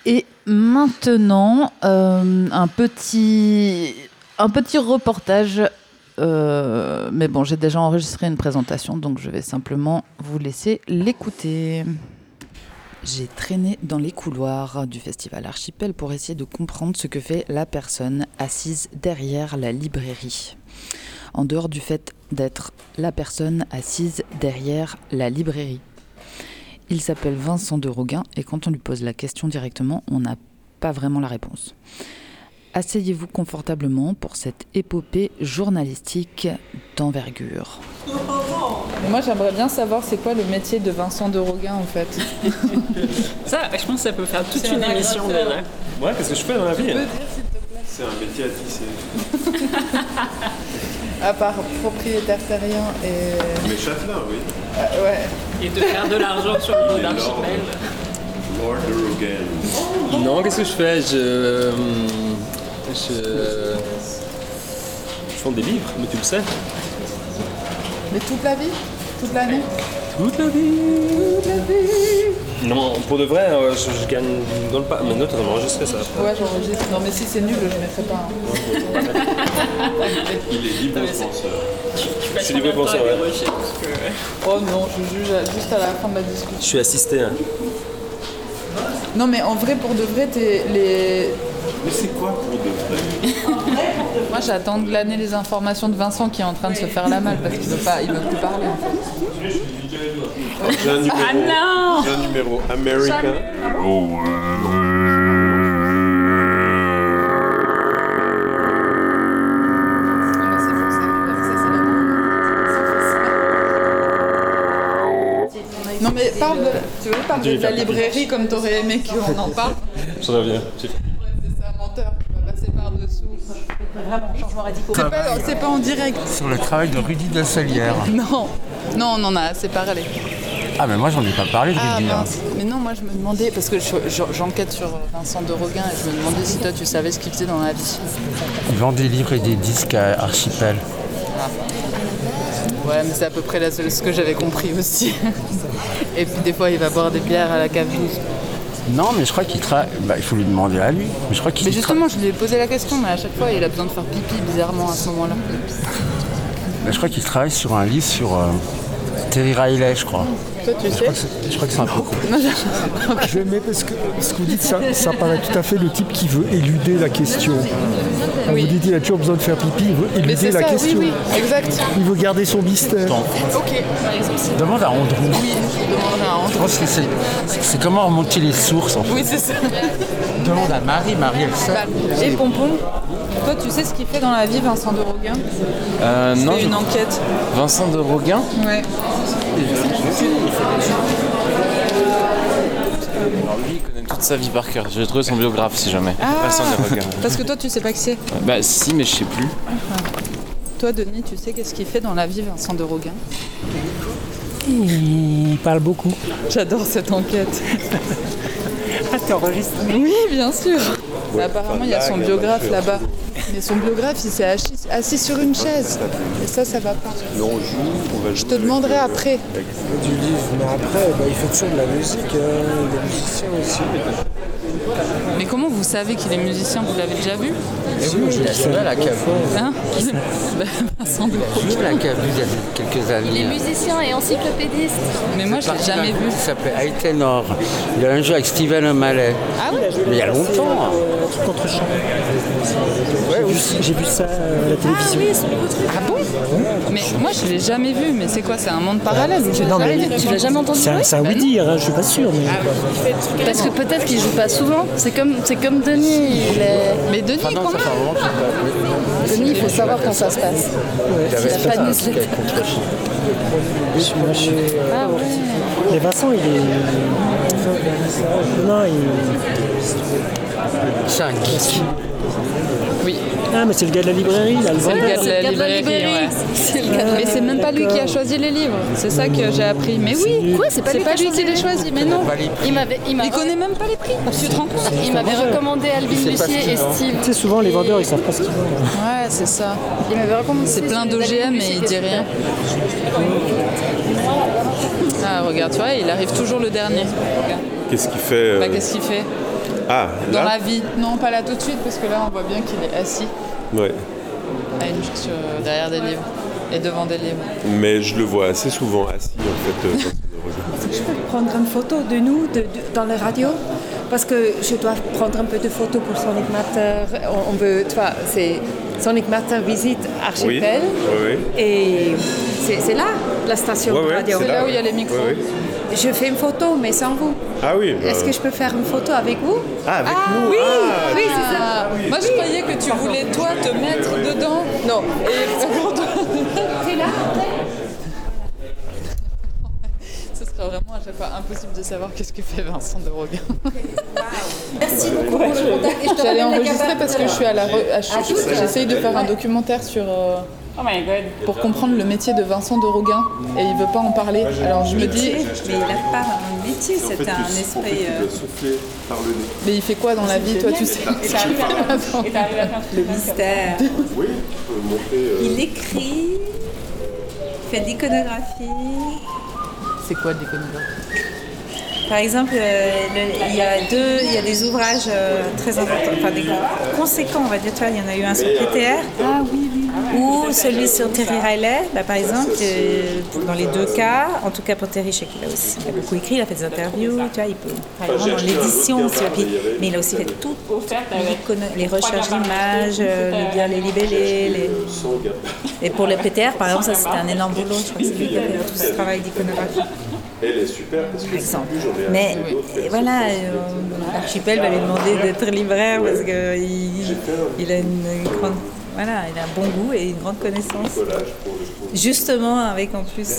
Et maintenant, un petit reportage. Mais bon, j'ai déjà enregistré une présentation, donc je vais simplement vous laisser l'écouter. J'ai traîné dans les couloirs du festival Archipel pour essayer de comprendre ce que fait la personne assise derrière la librairie. En dehors du fait d'être la personne assise derrière la librairie. Il s'appelle Vincent de Roguin et quand on lui pose la question directement, on n'a pas vraiment la réponse. Asseyez-vous confortablement pour cette épopée journalistique d'envergure. Moi, j'aimerais bien savoir c'est quoi le métier de Vincent de Roguin en fait. Ça, je pense que ça peut faire toute une émission déjà. Ouais, qu'est-ce que je fais dans la vie? Tu peux dire s'il te plaît? C'est un métier à tisser. À part propriétaire terrien et... Mais châtelain, oui. ouais. Et de faire de l'argent sur le dos d'Archipel. Lord de Rogan. Non, qu'est-ce que je fais je vends des livres, mais tu le sais. Mais toute la vie? Toute l'année? Toute la vie. Toute la vie. Non, pour de vrai, je gagne dans le pas. Mais note, on va enregistrer ça. Ouais, j'enregistre. Non, mais si c'est nul, je mettrai pas. Il est libre penseur. Je suis libre penseur, ouais. Oh non, je juge juste à la fin de la discussion. Je suis assisté. Hein. Non, mais en vrai, pour de vrai, Mais c'est quoi pour de vrai? Moi, j'attends de glaner les informations de Vincent qui est en train de se faire la malle parce qu'il veut plus parler. En fait. J'ai un numéro. Ah non! J'ai un numéro américain. Non mais tu veux parler de la librairie comme t'aurais aimé qu'on en parle? J'en reviens. C'est un menteur qui va passer par-dessous. Vraiment, changement radical. C'est pas en direct. Sur le travail de Rudy de Salière. Non, on en a assez parlé. Ah mais moi j'en ai pas parlé de Ah Rudy. mince. Mais non, moi je me demandais, parce que j'enquête sur Vincent de Roguin et je me demandais si toi tu savais ce qu'il faisait dans la vie. Il vend des livres et des disques à Archipel. Ouais, mais c'est à peu près ce que j'avais compris aussi. Et puis des fois il va boire des bières à la cave 12. Non mais je crois qu'il travaille. Bah, il faut lui demander à lui. Mais je crois qu'il Mais justement, je lui ai posé la question, mais à chaque fois il a besoin de faire pipi bizarrement à ce moment-là. Bah, je crois qu'il travaille sur un livre sur Terry Riley, je crois. Toi tu sais? Je crois que c'est un peu cool. Je mets parce que ce que vous dites, ça paraît tout à fait le type qui veut éluder la question. Oui. Vous dites il a toujours besoin de faire pipi, il veut Mais éluder c'est la ça, question. oui, exact. Il veut garder son mystère. Ok. Demande à Andrew. Oui, je demanderai à Je pense que c'est comment remonter les sources en fait. Oui, c'est ça. Demande à Marie, elle sait. Et Pompon, toi tu sais ce qu'il fait dans la vie, Vincent de Roguin? Non, C'est une enquête. Vincent de Roguin. Ouais. Alors lui, il connaît toute sa vie par cœur. Je vais trouver son biographe si jamais. Vincent de Roguin. Parce que toi tu sais pas qui c'est. Bah si, mais je sais plus. Toi Denis, tu sais qu'est-ce qu'il fait dans la vie, Vincent de Roguin? Il parle beaucoup. J'adore cette enquête. Ah, t'enregistres? Oui, bien sûr. Mais apparemment, il y a son biographe là-bas. Mais son biographe, il s'est assis sur une chaise. Et ça va pas. Mais on va jouer. Je te demanderai après. Du livre, mais après, il fait toujours de la musique, des musiciens aussi. Mais comment vous savez qu'il est musicien? Vous l'avez déjà vu? Il a joué à la cave. Hein? Vincent de Il a joué à la cave il y a quelques années. Il est musicien et encyclopédiste. Mais moi, je l'ai jamais vu. Il s'appelait High Tenor. Il a un jeu avec Steven O'Malley. Ah oui? Mais il y a longtemps. Un truc contre chant. J'ai vu ça à la télévision. Ah bon? Mais moi, je l'ai jamais vu. Mais c'est quoi? C'est un monde parallèle où j'ai Non, mais Tu l'as jamais entendu parler? c'est un oui-dire, je suis pas sûr. Mais... Parce que peut-être qu'il joue pas souvent. C'est comme Denis. Mais Denis, Ah non, quand ça même. fait vraiment que Denis, il faut savoir quand ça se passe. j'avais Il a pas de newsletter. Ah ouais. Mais Vincent, il est... Non, C'est un geek. Oui. Ah, mais c'est le gars de la librairie, là, le C'est le vendeur. gars de la librairie, ouais. C'est le gars de la Mais c'est même pas lui qui a choisi les livres. C'est ça que j'ai appris. Mais oui, Quoi, c'est pas lui qui les choisi. Mais non. Il connaît même pas les prix. Tu te rends compte? Il m'avait recommandé Albin sait pas ce Lucier qu'il et vend. Steve. Tu sais, souvent, les vendeurs, ils savent pas ce qu'ils vendent. Ouais, c'est ça. Il m'avait recommandé. C'est plein d'OGM et il dit rien. Ah, regarde, tu vois, il arrive toujours le dernier. Regarde. Qu'est-ce qu'il fait Bah, qu'est-ce qu'il fait? Ah, Dans là la vie. Non, pas là tout de suite, parce que là, on voit bien qu'il est assis Ouais. derrière des livres et devant des livres. Mais je le vois assez souvent assis, en fait. Est-ce que je peux prendre une photo de nous dans la radio? Parce que je dois prendre un peu de photos pour Sonic Matter. On veut, tu vois, c'est Sonic Matter visite Archipel. Oui. Et c'est là, la station de radio. C'est là où il y a les micros. Oui. Je fais une photo, mais sans vous. Ah oui. Est-ce que je peux faire une photo avec vous? Ah, avec nous. Oui, Ah, oui, c'est ça. Ah, moi, je croyais que tu voulais, toi, te mettre dedans. Non. C'est là. Ce serait vraiment à chaque fois impossible de savoir qu'est-ce que fait Vincent de Roguin. Merci beaucoup pour le contact. Et je te J'allais ramène la enregistrer cabane. parce que je suis à la... J'essaye de faire un documentaire sur... Oh my god. pour comprendre le métier de Vincent de Roguin. Et il veut pas en parler. Alors je me dis... Mais il n'a pas un métier, c'est un esprit. Souffler par le nez. Mais il fait quoi dans la vie, toi, tu sais? Et t'arrives à faire Le mystère. Oui, je peux montrer. Il écrit, fait de l'iconographie. C'est quoi de l'iconographie? Par exemple, il y a des ouvrages très importants, enfin des conséquents, on va dire. Tu vois, il y en a eu un sur PTR, ou celui sur Terry Riley. Bah, par exemple, dans les deux cas, en tout cas pour Terry, je sais qu'il a beaucoup écrit, il a fait des interviews, tu vois, il peut, par exemple, dans l'édition aussi, mais il a aussi fait toutes les recherches d'images, les libellés. Et pour le PTR, par exemple, ça c'était un énorme boulot. Je crois que c'est lui qui a fait tout ce travail d'iconographie. Elle est super parce que Par exemple. Mais voilà, l'archipel va lui demander d'être libraire parce qu'il a une grande, voilà, il a un bon goût et une grande connaissance. Justement, avec en plus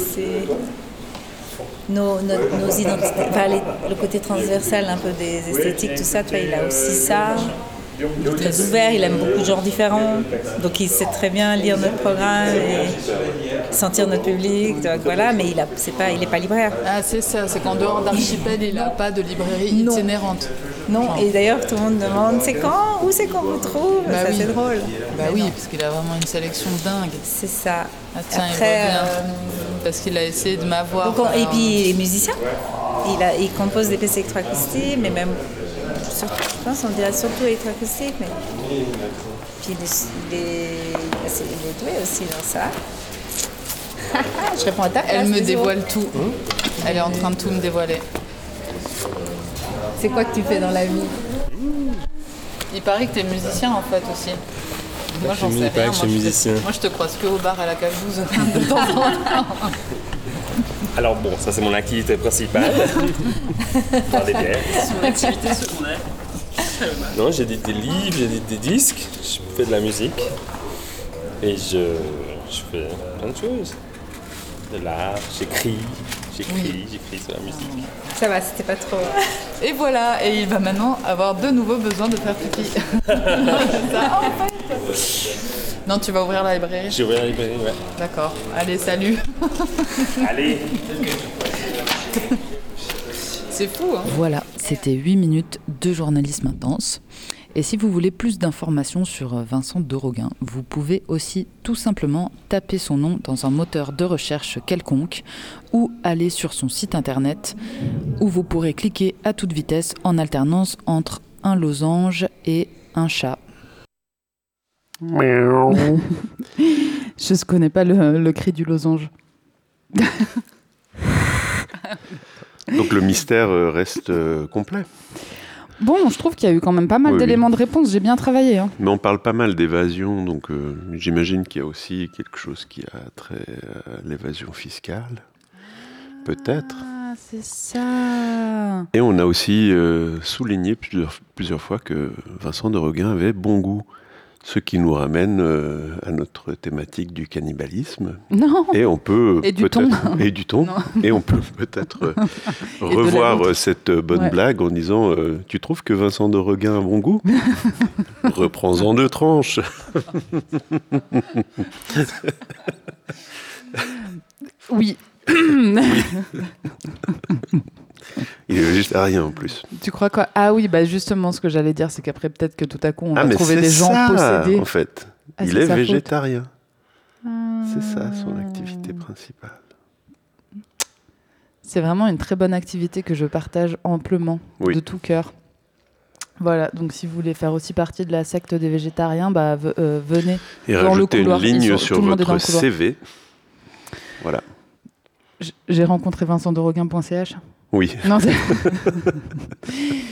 nos identités, enfin, le côté transversal un peu des esthétiques, tout ça, tu vois, il a aussi ça. Il est très ouvert, il aime beaucoup de genres différents, donc il sait très bien lire notre programme et sentir notre public, donc voilà, mais il n'est pas libraire. Ah, c'est ça, c'est qu'en dehors d'Archipel, il n'a pas de librairie itinérante. Non, et d'ailleurs tout le monde demande c'est quand, où c'est qu'on vous trouve, Bah ça oui. c'est drôle. Bah oui, parce qu'il a vraiment une sélection dingue. C'est ça. Ah tiens, Après, il voit bien. Parce qu'il a essayé de m'avoir. et puis les musiciens, il compose des pièces électroacoustiques, mais même, je pense on dirait surtout électroacoustique, mais puis il est doué aussi dans ça. Je réponds à ta place. Elle me désolé. dévoile tout. Elle est en train de tout me dévoiler. C'est quoi que tu fais dans la vie? Il paraît que t'es musicien en fait aussi. Moi j'en sais rien. Moi je te croise que au bar à la Cavouze de temps en temps. Alors bon, ça c'est mon activité principale. Faire des bières. Son activité secondaire. Non, j'édite des livres, j'édite des disques, je fais de la musique. Et je fais plein de choses. De l'art, j'écris sur la musique. Ça va, c'était pas trop. Et voilà, et il va maintenant avoir de nouveau besoin de faire pipi. Ça, en fait. Non, tu vas ouvrir la librairie? J'ai ouvert la librairie, ouais. D'accord. Allez, salut. Allez. C'est fou, hein? Voilà, c'était 8 minutes de journalisme intense. Et si vous voulez plus d'informations sur Vincent de Roguin, vous pouvez aussi tout simplement taper son nom dans un moteur de recherche quelconque ou aller sur son site internet où vous pourrez cliquer à toute vitesse en alternance entre un losange et un chat. Je ne connais pas le cri du losange. Donc le mystère reste complet. Bon, je trouve qu'il y a eu quand même pas mal d'éléments de réponse. J'ai bien travaillé. Hein. Mais on parle pas mal d'évasion, donc j'imagine qu'il y a aussi quelque chose qui a trait à l'évasion fiscale. Peut-être. Ah, c'est ça. Et on a aussi souligné plusieurs fois que Vincent de Roguin avait bon goût. Ce qui nous ramène à notre thématique du cannibalisme. Non. Et on peut et du thon. Et du thon. Et on peut peut-être revoir cette bonne blague en disant tu trouves que Vincent de Roguin a bon goût? Reprends-en 2 tranches. Oui. Il est végétarien en plus. Tu crois quoi? Ah oui, bah justement, ce que j'allais dire, c'est qu'après, peut-être que tout à coup, on va trouver des gens possédés. En fait, il est végétarien. C'est ça son activité principale. C'est vraiment une très bonne activité que je partage amplement, de tout cœur. Voilà, donc si vous voulez faire aussi partie de la secte des végétariens, venez et dans le rajoutez couloir. une ligne sur votre CV. Voilà. J'ai rencontré vincentderoguin.ch. Oui. Non,